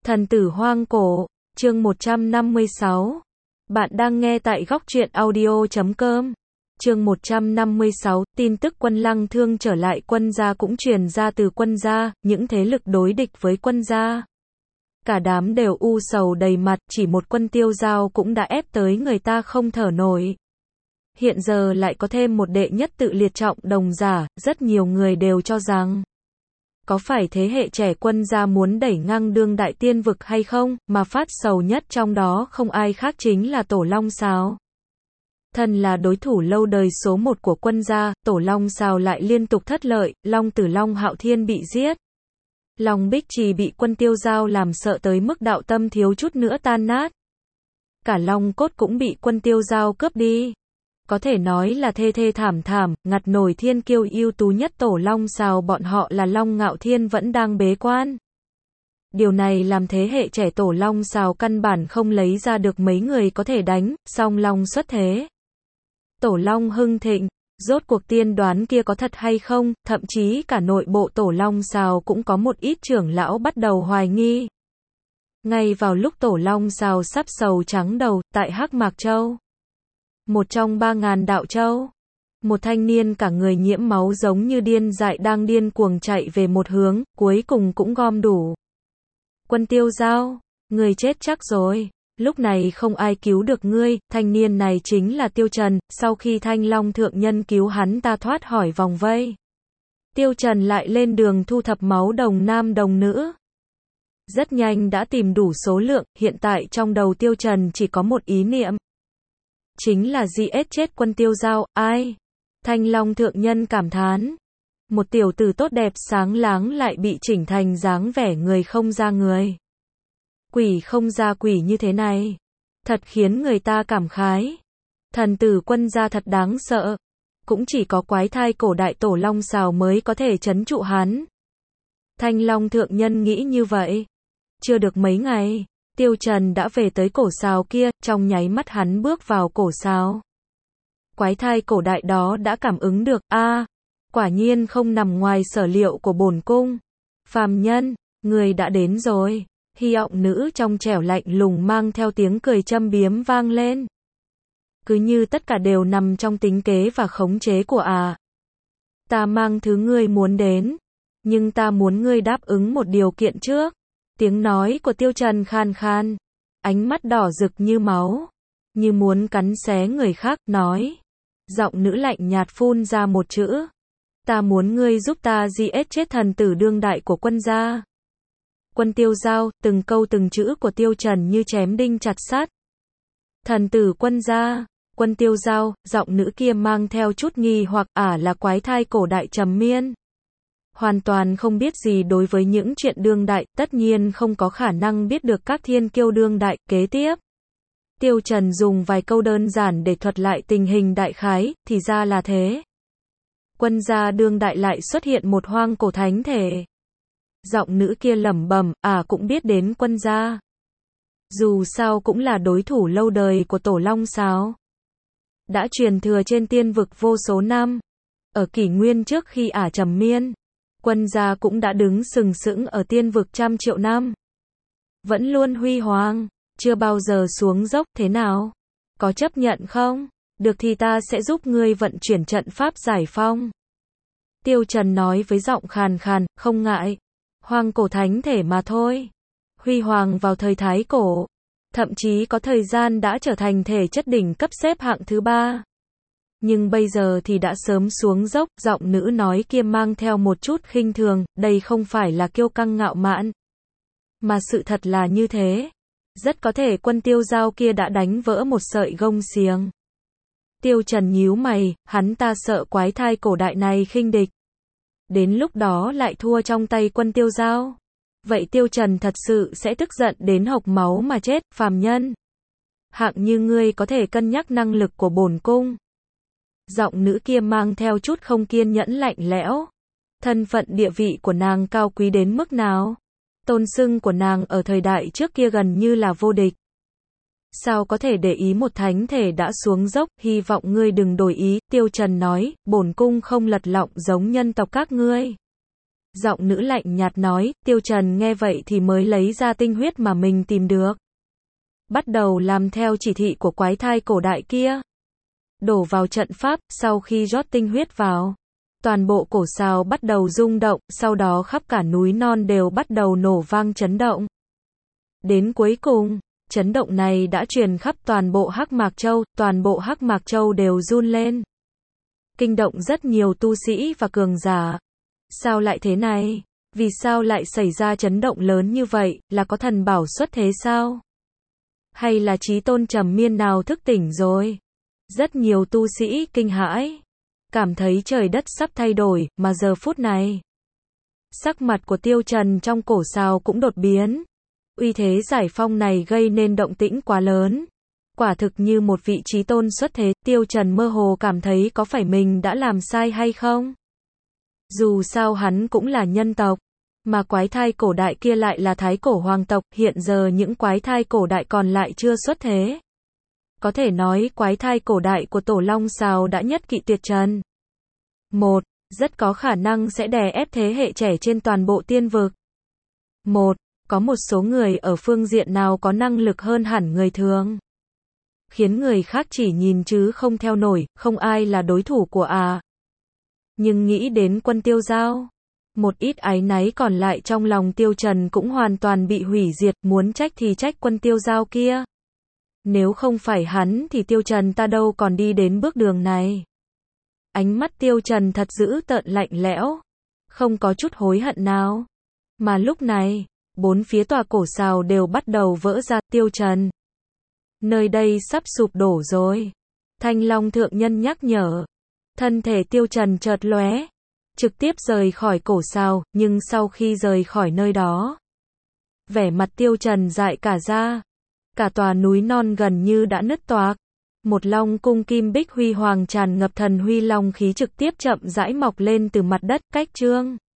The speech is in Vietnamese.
Thần tử hoang cổ, chương 156. Bạn đang nghe tại góc truyện audio.com. Chương 156, tin tức Quân Lăng Thương trở lại Quân gia cũng truyền ra từ Quân gia, những thế lực đối địch với Quân gia. Cả đám đều u sầu đầy mặt, chỉ một Quân Tiêu Giao cũng đã ép tới người ta không thở nổi. Hiện giờ lại có thêm một đệ nhất tự liệt trọng đồng giả, rất nhiều người đều cho rằng có phải thế hệ trẻ Quân gia muốn đẩy ngang đương đại tiên vực hay không, mà phát sầu nhất trong đó không ai khác chính là Tổ Long Sào. Thân là đối thủ lâu đời số 1 của Quân gia, Tổ Long Sào lại liên tục thất lợi, Long Tử Long Hạo Thiên bị giết. Long Bích Trì bị Quân Tiêu Giao làm sợ tới mức đạo tâm thiếu chút nữa tan nát. Cả Long Cốt cũng bị Quân Tiêu Giao cướp đi. Có thể nói là thê thê thảm thảm, ngặt nổi thiên kiêu ưu tú nhất Tổ Long Sào bọn họ là Long Ngạo Thiên vẫn đang bế quan. Điều này làm thế hệ trẻ Tổ Long Sào căn bản không lấy ra được mấy người có thể đánh, song Long xuất thế. Tổ Long hưng thịnh, rốt cuộc tiên đoán kia có thật hay không, thậm chí cả nội bộ Tổ Long Sào cũng có một ít trưởng lão bắt đầu hoài nghi. Ngay vào lúc Tổ Long Sào sắp sầu trắng đầu, tại Hắc Mạc Châu, một trong 3.000 đạo châu, một thanh niên cả người nhiễm máu giống như điên dại đang điên cuồng chạy về một hướng, cuối cùng cũng gom đủ. Quân Tiêu Giao, người chết chắc rồi, lúc này không ai cứu được ngươi, thanh niên này chính là Tiêu Trần, sau khi Thanh Long thượng nhân cứu hắn ta thoát khỏi vòng vây. Tiêu Trần lại lên đường thu thập máu đồng nam đồng nữ. Rất nhanh đã tìm đủ số lượng, hiện tại trong đầu Tiêu Trần chỉ có một ý niệm. Chính là giết chết Quân Tiêu Giao, ai? Thanh Long thượng nhân cảm thán. Một tiểu tử tốt đẹp sáng láng lại bị chỉnh thành dáng vẻ người không ra người. Quỷ không ra quỷ như thế này. Thật khiến người ta cảm khái. Thần tử Quân gia thật đáng sợ. Cũng chỉ có quái thai cổ đại Tổ Long Sào mới có thể trấn trụ hắn. Thanh Long thượng nhân nghĩ như vậy. Chưa được mấy ngày, Tiêu Trần đã về tới cổ sào kia, trong nháy mắt hắn bước vào cổ sào. Quái thai cổ đại đó đã cảm ứng được, quả nhiên không nằm ngoài sở liệu của bổn cung. Phàm nhân, người đã đến rồi. Hy vọng nữ trong trẻo lạnh lùng mang theo tiếng cười châm biếm vang lên. Cứ như tất cả đều nằm trong tính kế và khống chế của ta mang thứ ngươi muốn đến, nhưng ta muốn ngươi đáp ứng một điều kiện trước. Tiếng nói của Tiêu Trần khan khan, ánh mắt đỏ rực như máu, như muốn cắn xé người khác, nói. Giọng nữ lạnh nhạt phun ra một chữ. Ta muốn ngươi giúp ta giết chết thần tử đương đại của Quân gia. Quân Tiêu Giao, từng câu từng chữ của Tiêu Trần như chém đinh chặt sắt. Thần tử Quân gia, Quân Tiêu Giao, giọng nữ kia mang theo chút nghi hoặc là quái thai cổ đại trầm miên. Hoàn toàn không biết gì đối với những chuyện đương đại, tất nhiên không có khả năng biết được các thiên kiêu đương đại. Kế tiếp, Tiêu Trần dùng vài câu đơn giản để thuật lại tình hình đại khái, thì ra là thế. Quân gia đương đại lại xuất hiện một hoang cổ thánh thể. Giọng nữ kia lẩm bẩm, cũng biết đến Quân gia. Dù sao cũng là đối thủ lâu đời của Tổ Long Sào. Đã truyền thừa trên tiên vực vô số năm. Ở kỷ nguyên trước khi trầm miên, Quân gia cũng đã đứng sừng sững ở tiên vực trăm triệu năm. Vẫn luôn huy hoàng, chưa bao giờ xuống dốc. Thế nào? Có chấp nhận không? Được thì ta sẽ giúp ngươi vận chuyển trận pháp giải phong. Tiêu Trần nói với giọng khàn khàn, không ngại. Hoang cổ thánh thể mà thôi. Huy hoàng vào thời Thái Cổ. Thậm chí có thời gian đã trở thành thể chất đỉnh cấp xếp hạng thứ 3. Nhưng bây giờ thì đã sớm xuống dốc. Giọng nữ nói kia mang theo một chút khinh thường, đây không phải là kiêu căng ngạo mạn. Mà sự thật là như thế. Rất có thể Quân Tiêu Giao kia đã đánh vỡ một sợi gông xiềng. Tiêu Trần nhíu mày, hắn ta sợ quái thai cổ đại này khinh địch. Đến lúc đó lại thua trong tay Quân Tiêu Giao. Vậy Tiêu Trần thật sự sẽ tức giận đến hộc máu mà chết. Phàm nhân, hạng như ngươi có thể cân nhắc năng lực của bổn cung. Giọng nữ kia mang theo chút không kiên nhẫn lạnh lẽo. Thân phận địa vị của nàng cao quý đến mức nào? Tôn xưng của nàng ở thời đại trước kia gần như là vô địch. Sao có thể để ý một thánh thể đã xuống dốc, hy vọng ngươi đừng đổi ý. Tiêu Trần nói, bổn cung không lật lọng giống nhân tộc các ngươi. Giọng nữ lạnh nhạt nói, Tiêu Trần nghe vậy thì mới lấy ra tinh huyết mà mình tìm được. Bắt đầu làm theo chỉ thị của quái thai cổ đại kia. Đổ vào trận pháp, sau khi rót tinh huyết vào. Toàn bộ cổ sào bắt đầu rung động, sau đó khắp cả núi non đều bắt đầu nổ vang chấn động. Đến cuối cùng, chấn động này đã truyền khắp toàn bộ Hắc Mạc Châu, toàn bộ Hắc Mạc Châu đều run lên. Kinh động rất nhiều tu sĩ và cường giả. Sao lại thế này? Vì sao lại xảy ra chấn động lớn như vậy, là có thần bảo xuất thế sao? Hay là chí tôn trầm miên nào thức tỉnh rồi? Rất nhiều tu sĩ kinh hãi, cảm thấy trời đất sắp thay đổi, mà giờ phút này, sắc mặt của Tiêu Trần trong cổ sào cũng đột biến. Uy thế giải phong này gây nên động tĩnh quá lớn. Quả thực như một vị chí tôn xuất thế, Tiêu Trần mơ hồ cảm thấy có phải mình đã làm sai hay không? Dù sao hắn cũng là nhân tộc, mà quái thai cổ đại kia lại là thái cổ hoàng tộc, hiện giờ những quái thai cổ đại còn lại chưa xuất thế. Có thể nói quái thai cổ đại của Tổ Long Sào đã nhất kỵ tuyệt trần. Một, rất có khả năng sẽ đè ép thế hệ trẻ trên toàn bộ tiên vực. Một, có một số người ở phương diện nào có năng lực hơn hẳn người thường. Khiến người khác chỉ nhìn chứ không theo nổi, không ai là đối thủ của Nhưng nghĩ đến quân Tiêu Giao, một ít áy náy còn lại trong lòng Tiêu Trần cũng hoàn toàn bị hủy diệt, muốn trách thì trách quân Tiêu Giao kia. Nếu không phải hắn thì Tiêu Trần ta đâu còn đi đến bước đường này. Ánh mắt Tiêu Trần thật dữ tợn lạnh lẽo, không có chút hối hận nào. Mà lúc này, bốn phía tòa cổ sào đều bắt đầu vỡ ra. Tiêu Trần, nơi đây sắp sụp đổ rồi. Thanh Long thượng nhân nhắc nhở. Thân thể Tiêu Trần chợt lóe, trực tiếp rời khỏi cổ sào, nhưng sau khi rời khỏi nơi đó, vẻ mặt Tiêu Trần dại cả ra. Cả tòa núi non gần như đã nứt toạc. Một long cung kim bích huy hoàng tràn ngập thần huy long khí trực tiếp chậm rãi mọc lên từ mặt đất, cách trương